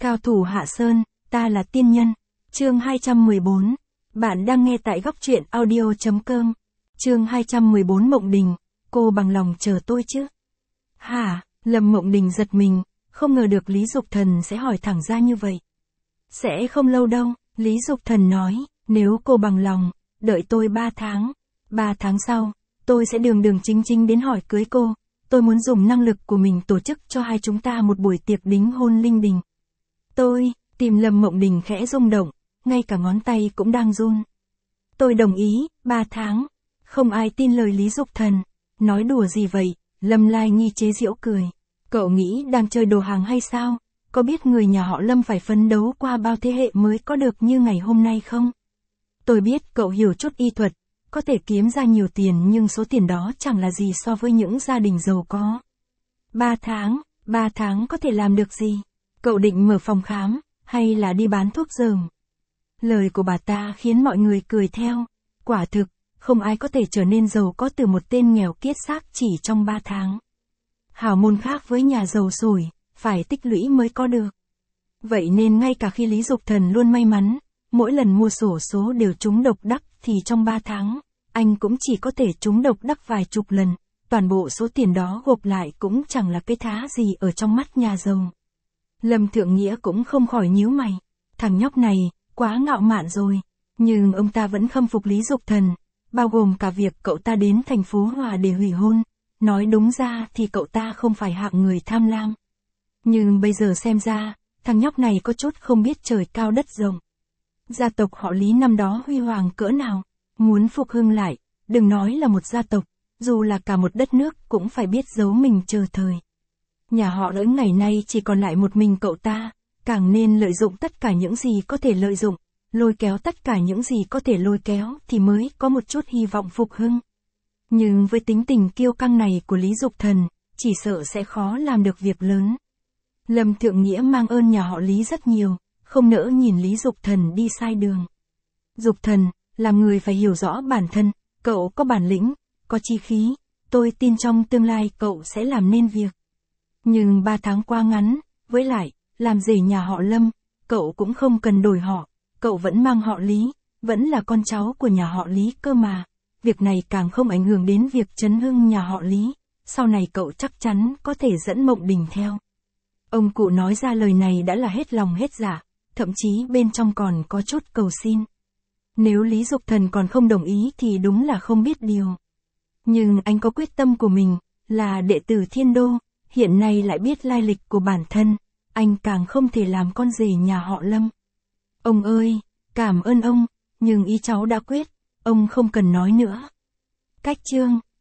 Cao thủ Hạ Sơn, ta là tiên nhân. Chương 214. Bạn đang nghe tại góc truyện audio.com. Chương 214 Mộng Đình, cô bằng lòng chờ tôi chứ? Hả? Lâm Mộng Đình giật mình, không ngờ được Lý Dục Thần sẽ hỏi thẳng ra như vậy. Sẽ không lâu đâu, Lý Dục Thần nói, nếu cô bằng lòng, đợi tôi 3 tháng. 3 tháng sau, tôi sẽ đường đường chính chính đến hỏi cưới cô. Tôi muốn dùng năng lực của mình tổ chức cho hai chúng ta một buổi tiệc đính hôn linh đình. Tim Lâm Mộng Đình khẽ rung động, ngay cả ngón tay cũng đang run. Tôi đồng ý, 3 tháng. Không ai tin lời Lý Dục Thần. Nói đùa gì vậy? Lâm Lai Nghi chế giễu cười. Cậu nghĩ đang chơi đồ hàng hay sao? Có biết người nhà họ Lâm phải phấn đấu qua bao thế hệ mới có được như ngày hôm nay không? Tôi biết cậu hiểu chút y thuật, có thể kiếm ra nhiều tiền nhưng số tiền đó chẳng là gì so với những gia đình giàu có. 3 tháng có thể làm được gì? Cậu định mở phòng khám, hay là đi bán thuốc dởm? Lời của bà ta khiến mọi người cười theo. Quả thực, không ai có thể trở nên giàu có từ một tên nghèo kiết xác chỉ trong 3 tháng. Hào môn khác với nhà giàu sổi, phải tích lũy mới có được. Vậy nên ngay cả khi Lý Dục Thần luôn may mắn, mỗi lần mua xổ số đều trúng độc đắc thì trong 3 tháng, anh cũng chỉ có thể trúng độc đắc vài chục lần, toàn bộ số tiền đó gộp lại cũng chẳng là cái thá gì ở trong mắt nhà giàu. Lâm Thượng Nghĩa cũng không khỏi nhíu mày, thằng nhóc này, quá ngạo mạn rồi, nhưng ông ta vẫn khâm phục Lý Dục Thần, bao gồm cả việc cậu ta đến thành phố Hòa để hủy hôn, nói đúng ra thì cậu ta không phải hạng người tham lam. Nhưng bây giờ xem ra, thằng nhóc này có chút không biết trời cao đất rộng. Gia tộc họ Lý năm đó huy hoàng cỡ nào, muốn phục hưng lại, đừng nói là một gia tộc, dù là cả một đất nước cũng phải biết giấu mình chờ thời. Nhà họ Đỡ ngày nay chỉ còn lại một mình cậu ta, càng nên lợi dụng tất cả những gì có thể lợi dụng, lôi kéo tất cả những gì có thể lôi kéo thì mới có một chút hy vọng phục hưng. Nhưng với tính tình kiêu căng này của Lý Dục Thần, chỉ sợ sẽ khó làm được việc lớn. Lâm Thượng Nghĩa mang ơn nhà họ Lý rất nhiều, không nỡ nhìn Lý Dục Thần đi sai đường. Dục Thần, làm người phải hiểu rõ bản thân, cậu có bản lĩnh, có chí khí, tôi tin trong tương lai cậu sẽ làm nên việc. Nhưng 3 tháng qua ngắn, với lại, làm rể nhà họ Lâm, cậu cũng không cần đổi họ, cậu vẫn mang họ Lý, vẫn là con cháu của nhà họ Lý cơ mà. Việc này càng không ảnh hưởng đến việc chấn hưng nhà họ Lý, sau này cậu chắc chắn có thể dẫn Mộng Đình theo. Ông cụ nói ra lời này đã là hết lòng hết dạ, thậm chí bên trong còn có chút cầu xin. Nếu Lý Dục Thần còn không đồng ý thì đúng là không biết điều. Nhưng anh có quyết tâm của mình, là đệ tử Thiên Đô, hiện nay lại biết lai lịch của bản thân, anh càng không thể làm con rể nhà họ Lâm. Ông ơi, cảm ơn ông, nhưng ý cháu đã quyết, ông không cần nói nữa. Cách chương